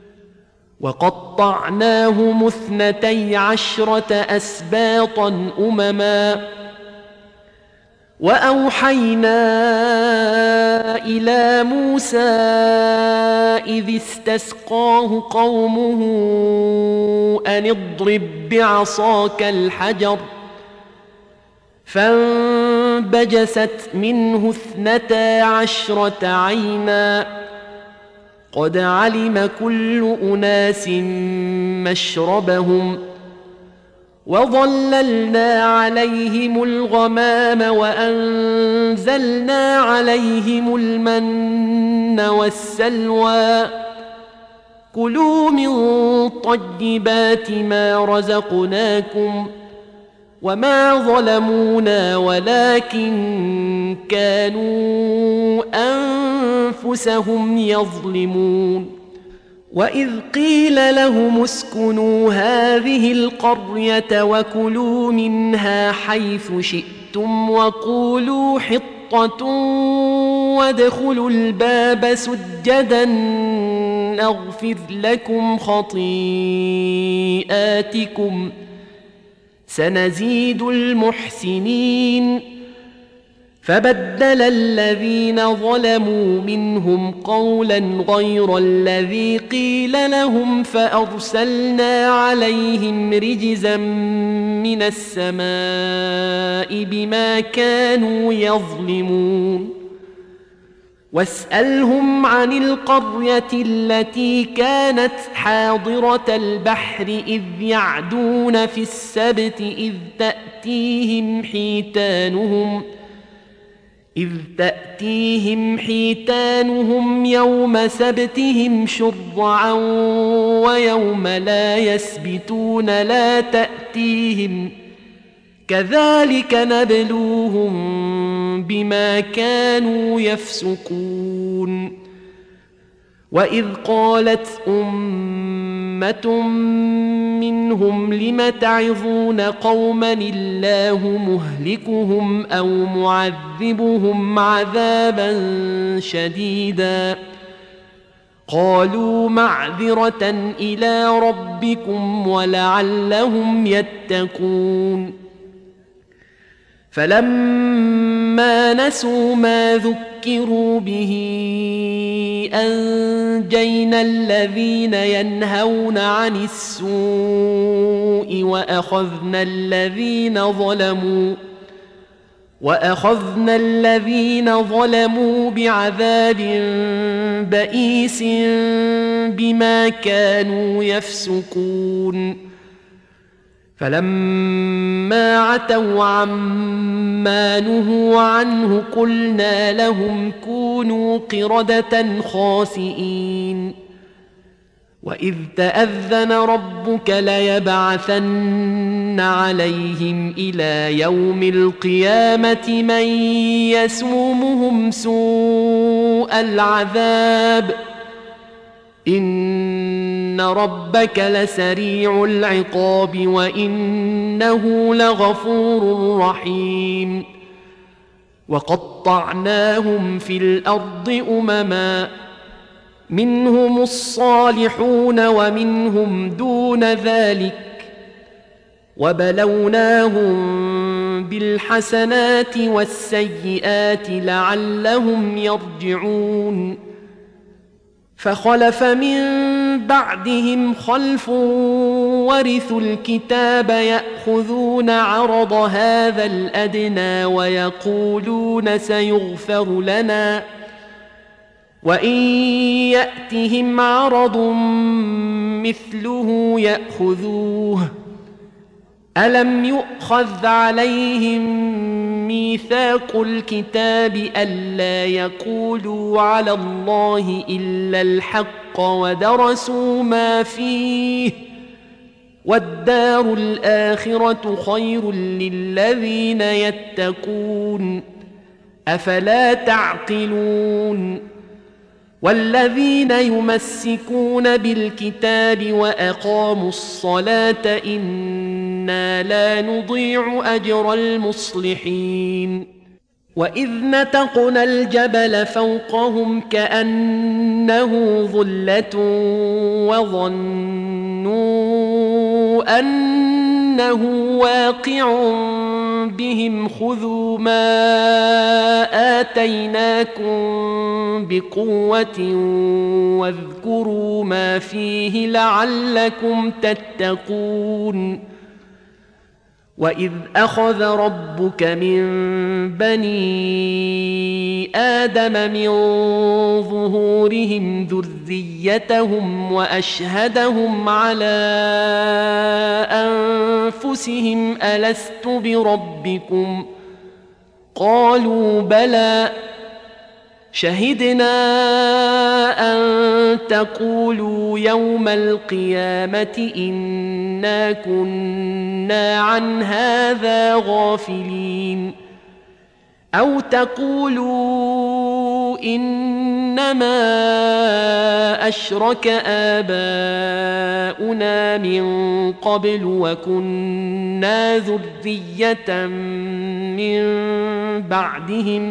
وقطعناهم 12 أسباطا أمما وأوحينا إلى موسى إذ استسقاه قومه أن اضرب بعصاك الحجر فانبجست منه 12 عينا قد علم كل أناس مشربهم وظللنا عليهم الغمام وأنزلنا عليهم المن والسلوى كلوا من طيبات ما رزقناكم وما ظلمونا ولكن كانوا أنفسهم يظلمون وإذ قيل لهم اسكنوا هذه القرية وكلوا منها حيث شئتم وقولوا حطة وادخلوا الباب سجدا نغفر لكم خطيئاتكم سنزيد المحسنين فبدل الذين ظلموا منهم قولا غير الذي قيل لهم فأرسلنا عليهم رجزا من السماء بما كانوا يظلمون واسألهم عن القرية التي كانت حاضرة البحر إذ يعدون في السبت إذ تأتيهم حيتانهم يوم سبتهم شرعا ويوم لا يسبتون لا تأتيهم كذلك نبلوهم بما كانوا يفسقون وإذ قالت أمة منهم لم تعظون قوما الله مهلكهم أو معذبهم عذابا شديدا قالوا معذرة إلى ربكم ولعلهم يتقون فلما نسوا ما ذكروا به أنجينا الذين ينهون عن السوء وأخذنا الذين ظلموا بعذاب بئيس بما كانوا يفسقون فلما عتوا عما نهوا عنه قلنا لهم كونوا قردة خاسئين وإذ تأذن ربك ليبعثن عليهم إلى يوم القيامة من يسومهم سوء العذاب إن ربك لسريع العقاب وإنه لغفور رحيم وقطعناهم في الأرض أمما منهم الصالحون ومنهم دون ذلك وبلوناهم بالحسنات والسيئات لعلهم يرجعون فخلف من بعدهم خلف ورثوا الكتاب يأخذون عرض هذا الأدنى ويقولون سيغفر لنا وإن يأتهم عرض مثله يأخذوه ألم يؤخذ عليهم ميثاق الكتاب ألا يقولوا على الله إلا الحق ودرسوا ما فيه والدار الآخرة خير للذين يتقون أفلا تعقلون والذين يمسكون بالكتاب وأقاموا الصلاة إنا لا نضيع أجر المصلحين وإذ نتقنا الجبل فوقهم كأنه ظلة وظنوا أنه واقع بهم خذوا ما آتيناكم بقوة واذكروا ما فيه لعلكم تتقون وإذ أخذ ربك من بني آدم من ظهورهم ذريتهم وأشهدهم على أنفسهم ألست بربكم قالوا بلى شهدنا أن تقولوا يوم القيامة إنا كنا عن هذا غافلين أو تقولوا إنما أشرك آباؤنا من قبل وكنا ذرية من بعدهم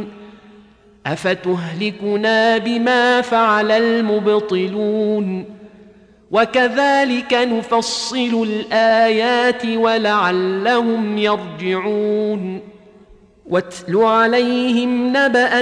أفتهلكنا بما فعل المبطلون وكذلك نفصل الآيات ولعلهم يرجعون واتل عليهم نبأ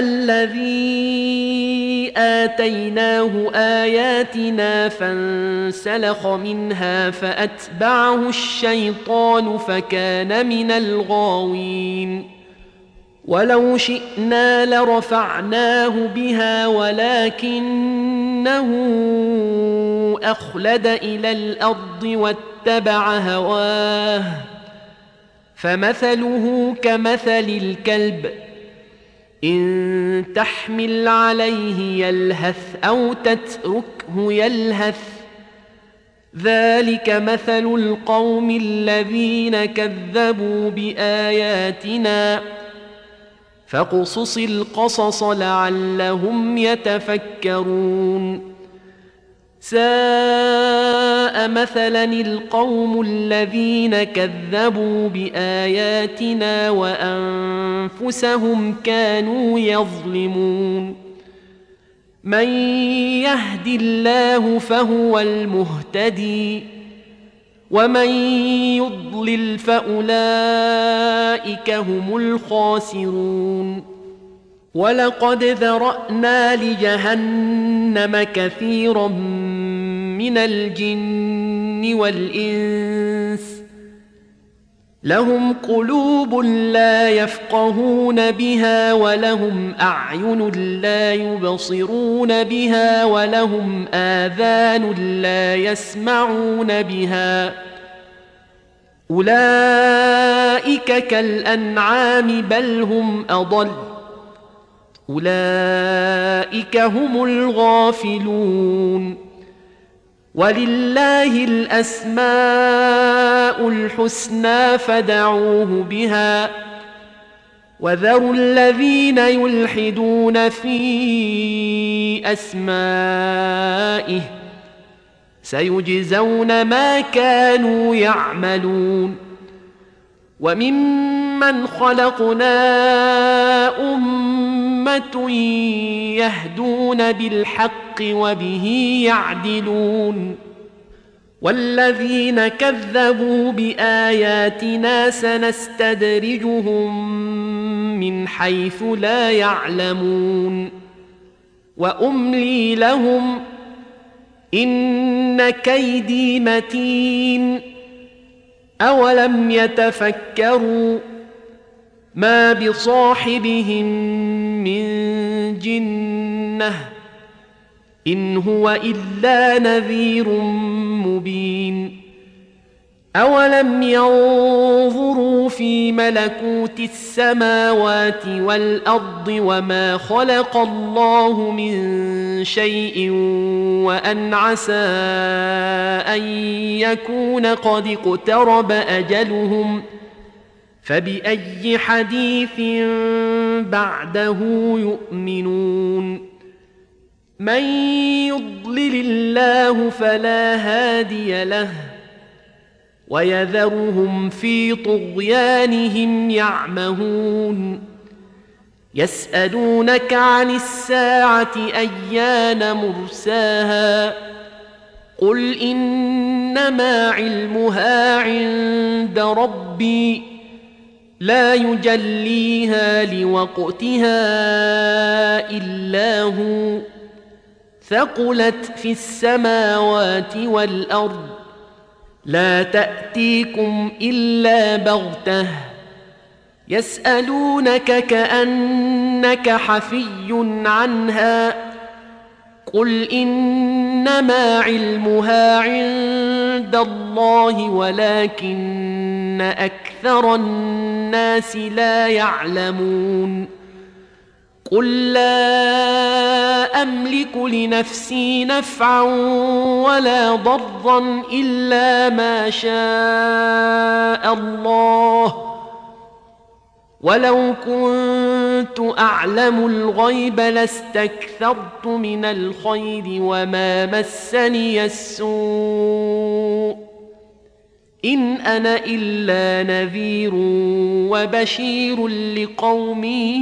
الذي آتيناه آياتنا فانسلخ منها فأتبعه الشيطان فكان من الغاوين ولو شئنا لرفعناه بها ولكنه أخلد إلى الأرض واتبع هواه فمثله كمثل الكلب إن تحمل عليه يلهث أو تتركه يلهث ذلك مثل القوم الذين كذبوا بآياتنا فاقصص القصص لعلهم يتفكرون ساء مثلا القوم الذين كذبوا بآياتنا وأنفسهم كانوا يظلمون من يهد الله فهو المهتدي ومن يضلل فأولئك هم الخاسرون ولقد ذرأنا لجهنم كثيرا من الجن والإنس لهم قلوب لا يفقهون بها ولهم أعين لا يبصرون بها ولهم آذان لا يسمعون بها أولئك كالأنعام بل هم أضل أولئك هم الغافلون ولله الأسماء الحسنى فدعوه بها وذروا الذين يلحدون في أسمائه سيجزون ما كانوا يعملون وممن خلقنا أمة يهدون بالحق وبه يعدلون والذين كذبوا بآياتنا سنستدرجهم من حيث لا يعلمون وأملي لهم إن كيدي متين أولم يتفكروا ما بصاحبهم من جنة إن هو إلا نذير مبين أولم ينظروا في ملكوت السماوات والأرض وما خلق الله من شيء وأن عسى أن يكون قد اقترب أجلهم فبأي حديث بعده يؤمنون من يضلل الله فلا هادي له ويذرهم في طغيانهم يعمهون يسألونك عن الساعة أيان مرساها قل إنما علمها عند ربي لا يجليها لوقتها إلا هو ثقلت في السماوات والأرض لا تأتيكم إلا بغتة يسألونك كأنك حفي عنها قل إنما علمها عند الله ولكن أكثر الناس لا يعلمون قل لا أملك لنفسي نفعا ولا ضرا إلا ما شاء الله ولو كنت أعلم الغيب لاستكثرت من الخير وما مسني السوء إن أنا إلا نذير وبشير لقوم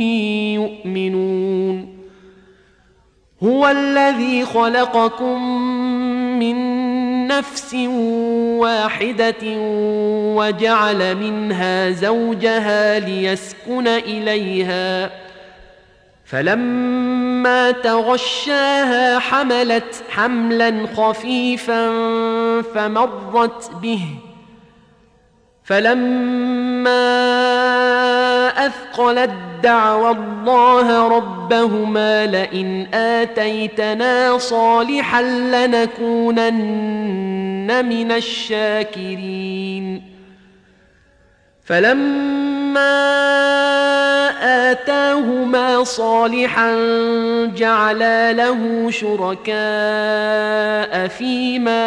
يؤمنون هو الذي خلقكم من نفس واحدة وجعل منها زوجها ليسكن إليها فلما تغشاها حملت حملا خفيفا فمرت به فلما أثقلت دعوى الله ربهما لئن آتيتنا صالحا لنكونن من الشاكرين فلما آتاهما صالحا جعلا له شركاء فيما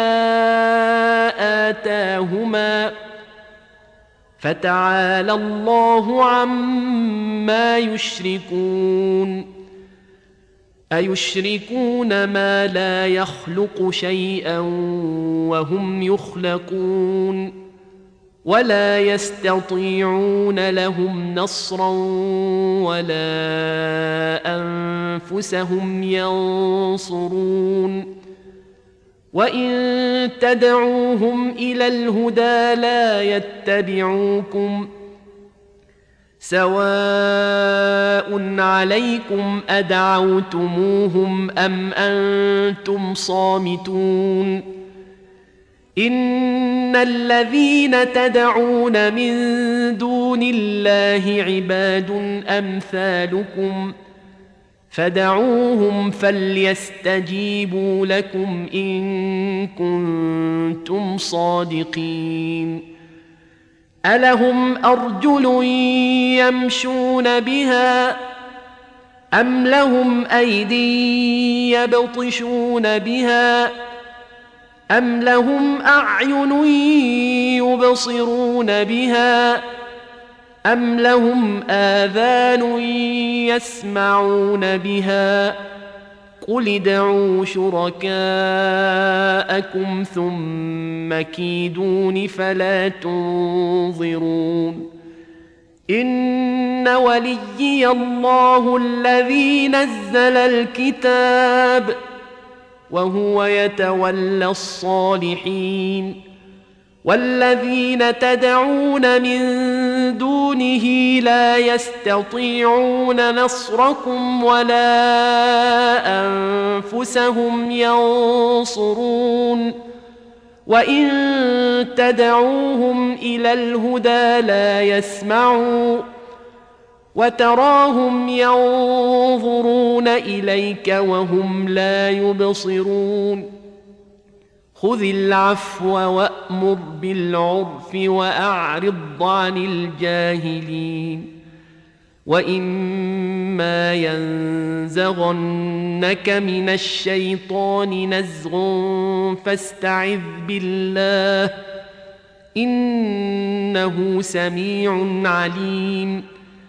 آتاهما فتعالى الله عما يشركون أيشركون ما لا يخلق شيئا وهم يخلقون ولا يستطيعون لهم نصرا ولا أنفسهم ينصرون وإن تدعوهم إلى الهدى لا يتبعوكم سواء عليكم أدعوتموهم أم أنتم صامتون إن الذين تدعون من دون الله عباد أمثالكم فدعوهم فليستجيبوا لكم إن كنتم صادقين ألهم أرجل يمشون بها أم لهم أيدي يبطشون بها أم لهم أعين يبصرون بها أم لهم آذان يسمعون بها قل ادعوا شركاءكم ثم كيدون فلا تنظرون إن وليي الله الذي نزل الكتاب وهو يتولى الصالحين والذين تدعون من دونه لا يستطيعون نصركم ولا أنفسهم ينصرون وإن تدعوهم إلى الهدى لا يسمعوا وتراهم ينظرون إليك وهم لا يبصرون خذ العفو وأمر بالعرف وأعرض عن الجاهلين وإما ينزغنك من الشيطان نزغ فاستعذ بالله إنه سميع عليم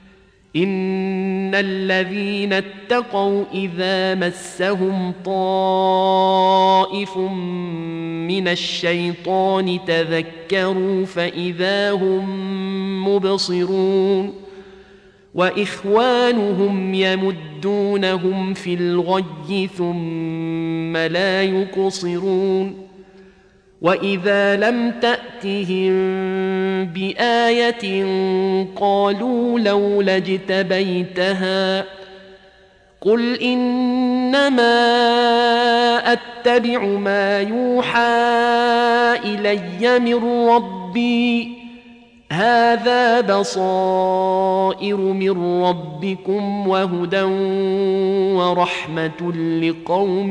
إن الذين اتقوا إذا مسهم طائف من الشيطان تذكروا فإذا هم مبصرون وإخوانهم يمدونهم في الغي ثم لا يقصرون وإذا لم تأتهم بآية قالوا لولا اجتبيتها قل إنما أتبع ما يوحى إلي من ربي هذا بصائر من ربكم وهدى ورحمة لقوم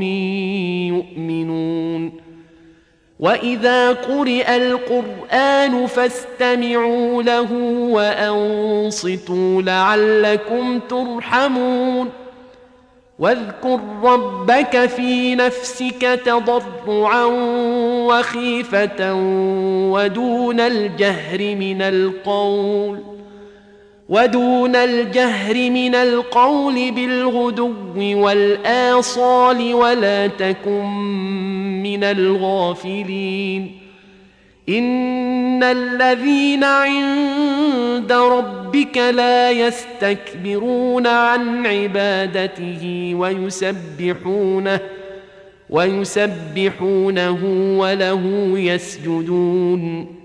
يؤمنون وإذا قرئ القرآن فاستمعوا له وأنصتوا لعلكم ترحمون واذكر ربك في نفسك تضرعا وخيفة ودون الجهر من القول بالغدو والآصال ولا تكن من الغافلين إن الذين عند ربك لا يستكبرون عن عبادته ويسبحونه وله يسجدون